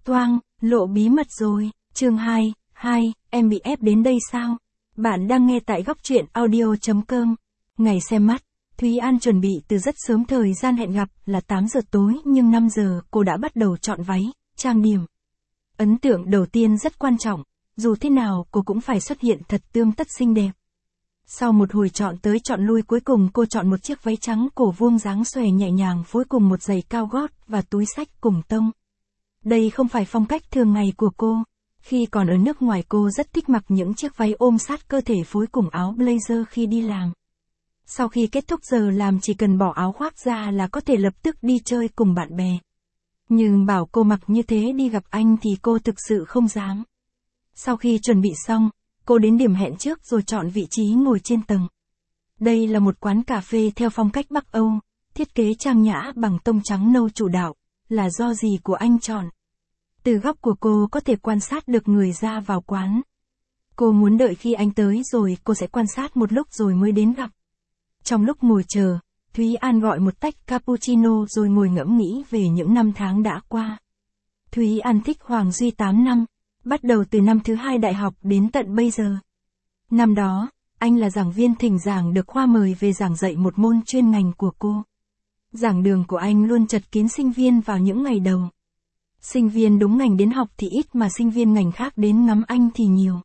Toang, lộ bí mật rồi, chương 2, em bị ép đến đây sao? Bạn đang nghe tại góc truyện audio.com. Ngày xem mắt, Thúy An chuẩn bị từ rất sớm, thời gian hẹn gặp là 8 giờ tối nhưng 5 giờ cô đã bắt đầu chọn váy, trang điểm. Ấn tượng đầu tiên rất quan trọng, dù thế nào cô cũng phải xuất hiện thật tươm tất xinh đẹp. Sau một hồi chọn tới chọn lui, cuối cùng cô chọn một chiếc váy trắng cổ vuông dáng xòe nhẹ nhàng phối cùng một giày cao gót và túi xách cùng tông. Đây không phải phong cách thường ngày của cô. Khi còn ở nước ngoài cô rất thích mặc những chiếc váy ôm sát cơ thể phối cùng áo blazer khi đi làm. Sau khi kết thúc giờ làm chỉ cần bỏ áo khoác ra là có thể lập tức đi chơi cùng bạn bè. Nhưng bảo cô mặc như thế đi gặp anh thì cô thực sự không dám. Sau khi chuẩn bị xong, cô đến điểm hẹn trước rồi chọn vị trí ngồi trên tầng. Đây là một quán cà phê theo phong cách Bắc Âu, thiết kế trang nhã bằng tông trắng nâu chủ đạo, là do dì của anh chọn. Từ góc của cô có thể quan sát được người ra vào quán. Cô muốn đợi khi anh tới rồi cô sẽ quan sát một lúc rồi mới đến gặp. Trong lúc ngồi chờ, Thúy An gọi một tách cappuccino rồi ngồi ngẫm nghĩ về những năm tháng đã qua. Thúy An thích Hoàng Duy 8 năm, bắt đầu từ năm thứ 2 đại học đến tận bây giờ. Năm đó, anh là giảng viên thỉnh giảng được khoa mời về giảng dạy một môn chuyên ngành của cô. Giảng đường của anh luôn chật kín sinh viên vào những ngày đầu. Sinh viên đúng ngành đến học thì ít mà sinh viên ngành khác đến ngắm anh thì nhiều.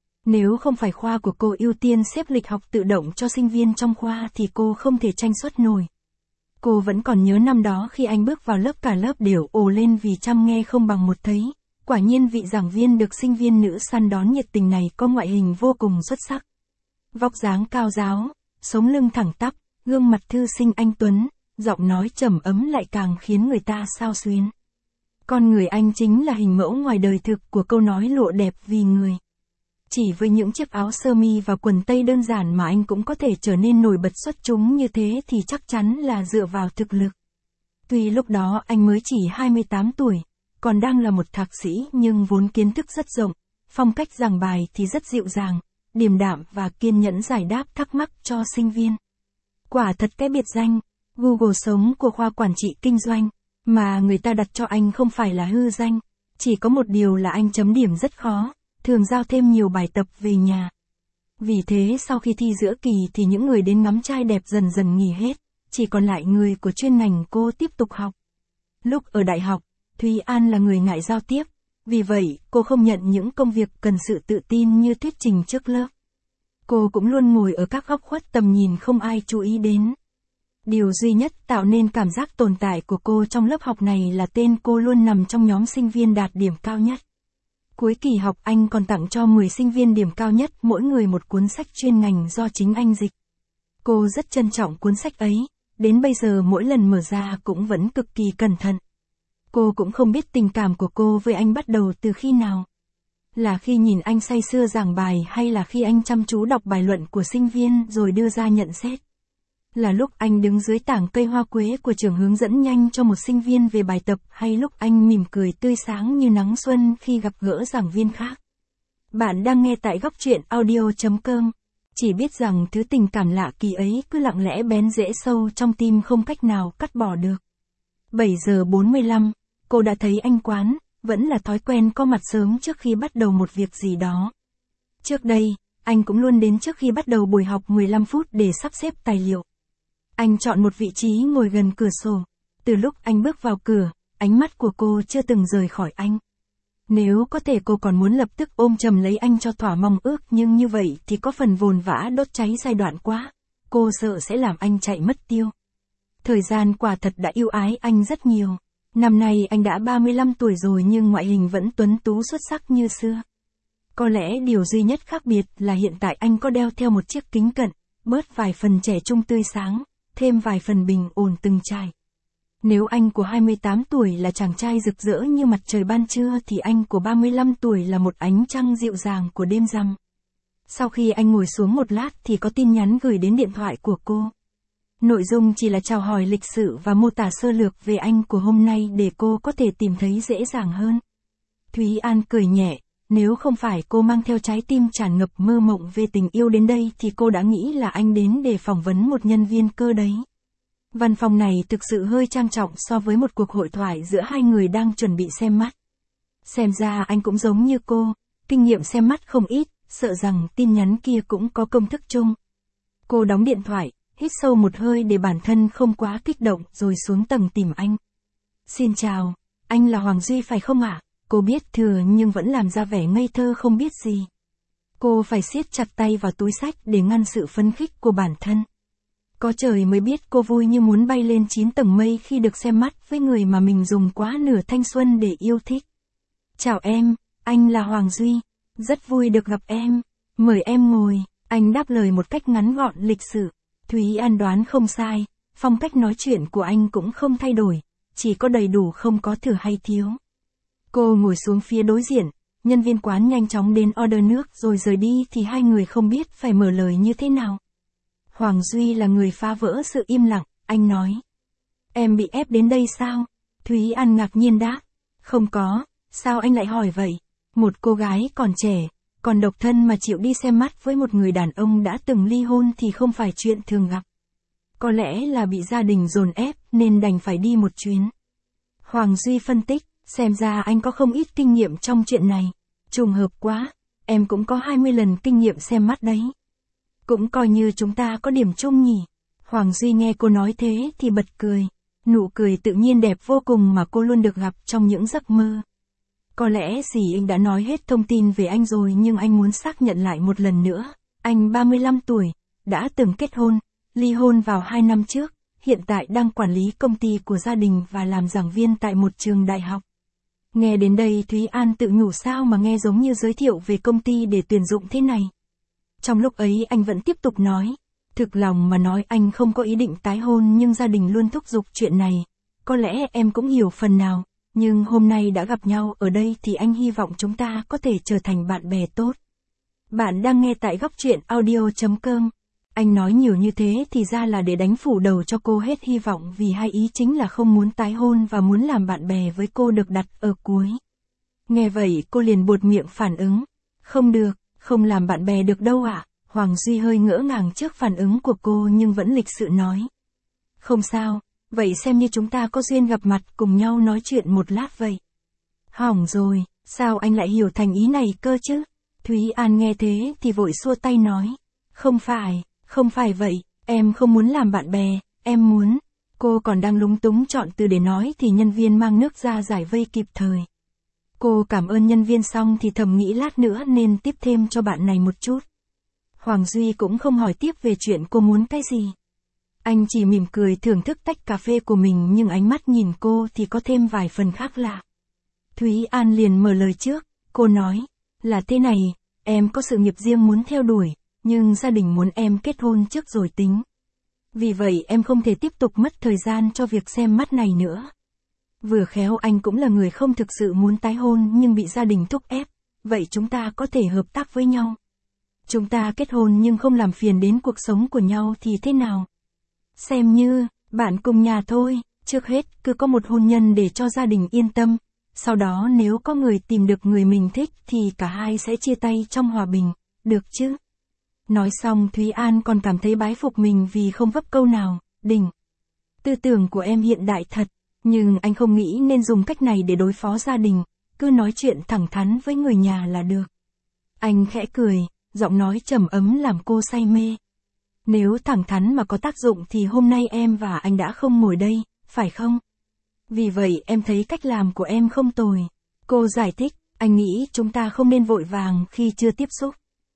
Nếu không phải khoa của cô ưu tiên xếp lịch học tự động cho sinh viên trong khoa thì cô không thể tranh suất nổi. Cô vẫn còn nhớ năm đó khi anh bước vào lớp cả lớp đều ồ lên vì chăm nghe không bằng một thấy. Quả nhiên vị giảng viên được sinh viên nữ săn đón nhiệt tình này có ngoại hình vô cùng xuất sắc. Vóc dáng cao ráo, sống lưng thẳng tắp, gương mặt thư sinh anh tuấn, giọng nói trầm ấm lại càng khiến người ta xao xuyến. Con người anh chính là hình mẫu ngoài đời thực của câu nói lụa đẹp vì người. Chỉ với những chiếc áo sơ mi và quần tây đơn giản mà anh cũng có thể trở nên nổi bật xuất chúng như thế thì chắc chắn là dựa vào thực lực. Tuy lúc đó anh mới chỉ 28 tuổi, còn đang là một thạc sĩ nhưng vốn kiến thức rất rộng, phong cách giảng bài thì rất dịu dàng, điềm đạm và kiên nhẫn giải đáp thắc mắc cho sinh viên. Quả thật cái biệt danh Google sống của khoa quản trị kinh doanh mà người ta đặt cho anh không phải là hư danh, chỉ có một điều là anh chấm điểm rất khó, thường giao thêm nhiều bài tập về nhà. Vì thế sau khi thi giữa kỳ thì những người đến ngắm trai đẹp dần dần nghỉ hết, chỉ còn lại người của chuyên ngành cô tiếp tục học. Lúc ở đại học, Thúy An là người ngại giao tiếp, vì vậy cô không nhận những công việc cần sự tự tin như thuyết trình trước lớp. Cô cũng luôn ngồi ở các góc khuất tầm nhìn không ai chú ý đến. Điều duy nhất tạo nên cảm giác tồn tại của cô trong lớp học này là tên cô luôn nằm trong nhóm sinh viên đạt điểm cao nhất. Cuối kỳ học anh còn tặng cho 10 sinh viên điểm cao nhất mỗi người một cuốn sách chuyên ngành do chính anh dịch. Cô rất trân trọng cuốn sách ấy, đến bây giờ mỗi lần mở ra cũng vẫn cực kỳ cẩn thận. Cô cũng không biết tình cảm của cô với anh bắt đầu từ khi nào. Là khi nhìn anh say sưa giảng bài hay là khi anh chăm chú đọc bài luận của sinh viên rồi đưa ra nhận xét. Là lúc anh đứng dưới tảng cây hoa quế của trường hướng dẫn nhanh cho một sinh viên về bài tập hay lúc anh mỉm cười tươi sáng như nắng xuân khi gặp gỡ giảng viên khác. Bạn đang nghe tại góc truyện audio.com. Chỉ biết rằng thứ tình cảm lạ kỳ ấy cứ lặng lẽ bén rễ sâu trong tim không cách nào cắt bỏ được. 7 giờ 45, cô đã thấy anh quán, vẫn là thói quen có mặt sớm trước khi bắt đầu một việc gì đó. Trước đây, anh cũng luôn đến trước khi bắt đầu buổi học 15 phút để sắp xếp tài liệu. Anh chọn một vị trí ngồi gần cửa sổ. Từ lúc anh bước vào cửa, ánh mắt của cô chưa từng rời khỏi anh. Nếu có thể cô còn muốn lập tức ôm chầm lấy anh cho thỏa mong ước, nhưng như vậy thì có phần vồn vã đốt cháy giai đoạn quá. Cô sợ sẽ làm anh chạy mất tiêu. Thời gian quả thật đã ưu ái anh rất nhiều. Năm nay anh đã 35 tuổi rồi nhưng ngoại hình vẫn tuấn tú xuất sắc như xưa. Có lẽ điều duy nhất khác biệt là hiện tại anh có đeo theo một chiếc kính cận, bớt vài phần trẻ trung tươi sáng, thêm vài phần bình ổn từng trải. Nếu anh của 28 tuổi là chàng trai rực rỡ như mặt trời ban trưa thì anh của 35 tuổi là một ánh trăng dịu dàng của đêm rằm. Sau khi anh ngồi xuống một lát thì có tin nhắn gửi đến điện thoại của cô. Nội dung chỉ là chào hỏi lịch sự và mô tả sơ lược về anh của hôm nay để cô có thể tìm thấy dễ dàng hơn. Thúy An cười nhẹ, nếu không phải cô mang theo trái tim tràn ngập mơ mộng về tình yêu đến đây thì cô đã nghĩ là anh đến để phỏng vấn một nhân viên cơ đấy. Văn phòng này thực sự hơi trang trọng so với một cuộc hội thoại giữa hai người đang chuẩn bị xem mắt. Xem ra anh cũng giống như cô, kinh nghiệm xem mắt không ít, sợ rằng tin nhắn kia cũng có công thức chung. Cô đóng điện thoại, hít sâu một hơi để bản thân không quá kích động rồi xuống tầng tìm anh. Xin chào, anh là Hoàng Duy phải không ạ? Cô biết thừa nhưng vẫn làm ra vẻ ngây thơ không biết gì. Cô phải siết chặt tay vào túi xách để ngăn sự phấn khích của bản thân. Có trời mới biết cô vui như muốn bay lên 9 tầng mây khi được xem mắt với người mà mình dùng quá nửa thanh xuân để yêu thích. Chào em, anh là Hoàng Duy. Rất vui được gặp em. Mời em ngồi. Anh đáp lời một cách ngắn gọn lịch sự. Thúy An đoán không sai, phong cách nói chuyện của anh cũng không thay đổi, chỉ có đầy đủ không có thừa hay thiếu. Cô ngồi xuống phía đối diện, nhân viên quán nhanh chóng đến order nước rồi rời đi thì hai người không biết phải mở lời như thế nào. Hoàng Duy là người phá vỡ sự im lặng, anh nói. Em bị ép đến đây sao? Thúy An ngạc nhiên đáp. Không có, sao anh lại hỏi vậy? Một cô gái còn trẻ, còn độc thân mà chịu đi xem mắt với một người đàn ông đã từng ly hôn thì không phải chuyện thường gặp. Có lẽ là bị gia đình dồn ép nên đành phải đi một chuyến. Hoàng Duy phân tích, xem ra anh có không ít kinh nghiệm trong chuyện này. Trùng hợp quá, em cũng có 20 lần kinh nghiệm xem mắt đấy. Cũng coi như chúng ta có điểm chung nhỉ. Hoàng Duy nghe cô nói thế thì bật cười. Nụ cười tự nhiên đẹp vô cùng mà cô luôn được gặp trong những giấc mơ. Có lẽ gì anh đã nói hết thông tin về anh rồi nhưng anh muốn xác nhận lại một lần nữa. Anh 35 tuổi, đã từng kết hôn, ly hôn vào 2 năm trước, hiện tại đang quản lý công ty của gia đình và làm giảng viên tại một trường đại học. Nghe đến đây Thúy An tự nhủ sao mà nghe giống như giới thiệu về công ty để tuyển dụng thế này. Trong lúc ấy anh vẫn tiếp tục nói, thực lòng mà nói anh không có ý định tái hôn nhưng gia đình luôn thúc giục chuyện này, có lẽ em cũng hiểu phần nào, nhưng hôm nay đã gặp nhau ở đây thì anh hy vọng chúng ta có thể trở thành bạn bè tốt. Bạn đang nghe tại góc truyện audio.com. Anh nói nhiều như thế thì ra là để đánh phủ đầu cho cô hết hy vọng vì hai ý chính là không muốn tái hôn và muốn làm bạn bè với cô được đặt ở cuối. Nghe vậy cô liền buột miệng phản ứng. Không được, không làm bạn bè được đâu ạ. Hoàng Duy hơi ngỡ ngàng trước phản ứng của cô nhưng vẫn lịch sự nói. Không sao, vậy xem như chúng ta có duyên gặp mặt cùng nhau nói chuyện một lát vậy. Hỏng rồi, sao anh lại hiểu thành ý này cơ chứ? Thúy An nghe thế thì vội xua tay nói. Không phải vậy, em không muốn làm bạn bè, em muốn. Cô còn đang lúng túng chọn từ để nói thì nhân viên mang nước ra giải vây kịp thời. Cô cảm ơn nhân viên xong thì thầm nghĩ lát nữa nên tiếp thêm cho bạn này một chút. Hoàng Duy cũng không hỏi tiếp về chuyện cô muốn cái gì. Anh chỉ mỉm cười thưởng thức tách cà phê của mình nhưng ánh mắt nhìn cô thì có thêm vài phần khác lạ. Thúy An liền mở lời trước, cô nói, là thế này, em có sự nghiệp riêng muốn theo đuổi, nhưng gia đình muốn em kết hôn trước rồi tính. Vì vậy em không thể tiếp tục mất thời gian cho việc xem mắt này nữa. Vừa khéo anh cũng là người không thực sự muốn tái hôn nhưng bị gia đình thúc ép, vậy chúng ta có thể hợp tác với nhau. Chúng ta kết hôn nhưng không làm phiền đến cuộc sống của nhau thì thế nào? Xem như, bạn cùng nhà thôi, trước hết cứ có một hôn nhân để cho gia đình yên tâm, sau đó nếu có người tìm được người mình thích thì cả hai sẽ chia tay trong hòa bình, được chứ? Nói xong Thúy An còn cảm thấy bái phục mình vì không vấp câu nào, đỉnh. Tư tưởng của em hiện đại thật, nhưng anh không nghĩ nên dùng cách này để đối phó gia đình, cứ nói chuyện thẳng thắn với người nhà là được. Anh khẽ cười, giọng nói trầm ấm làm cô say mê. Nếu thẳng thắn mà có tác dụng thì hôm nay em và anh đã không ngồi đây, phải không? Vì vậy em thấy cách làm của em không tồi. Cô giải thích, anh nghĩ chúng ta không nên vội vàng khi chưa tiếp xúc.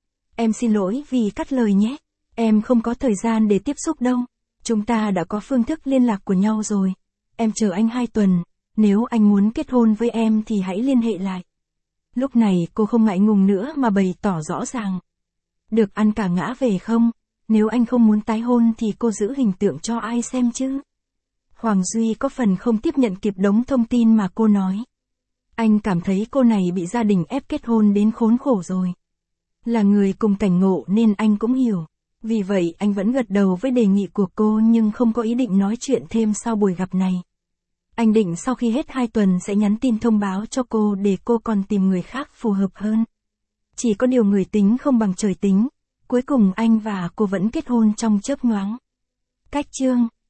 Em xin lỗi vì cắt lời nhé. Em không có thời gian để tiếp xúc đâu. Chúng ta đã có phương thức liên lạc của nhau rồi. Em chờ anh 2 tuần. Nếu anh muốn kết hôn với em thì hãy liên hệ lại. Lúc này cô không ngại ngùng nữa mà bày tỏ rõ ràng. Được ăn cả ngã về không? Nếu anh không muốn tái hôn thì cô giữ hình tượng cho ai xem chứ? Hoàng Duy có phần không tiếp nhận kịp đống thông tin mà cô nói. Anh cảm thấy cô này bị gia đình ép kết hôn đến khốn khổ rồi. Là người cùng cảnh ngộ nên anh cũng hiểu. Vì vậy anh vẫn gật đầu với đề nghị của cô nhưng không có ý định nói chuyện thêm sau buổi gặp này. Anh định sau khi hết 2 tuần sẽ nhắn tin thông báo cho cô để cô còn tìm người khác phù hợp hơn. Chỉ có điều người tính không bằng trời tính. Cuối cùng anh và cô vẫn kết hôn trong chớp nhoáng. Cách chương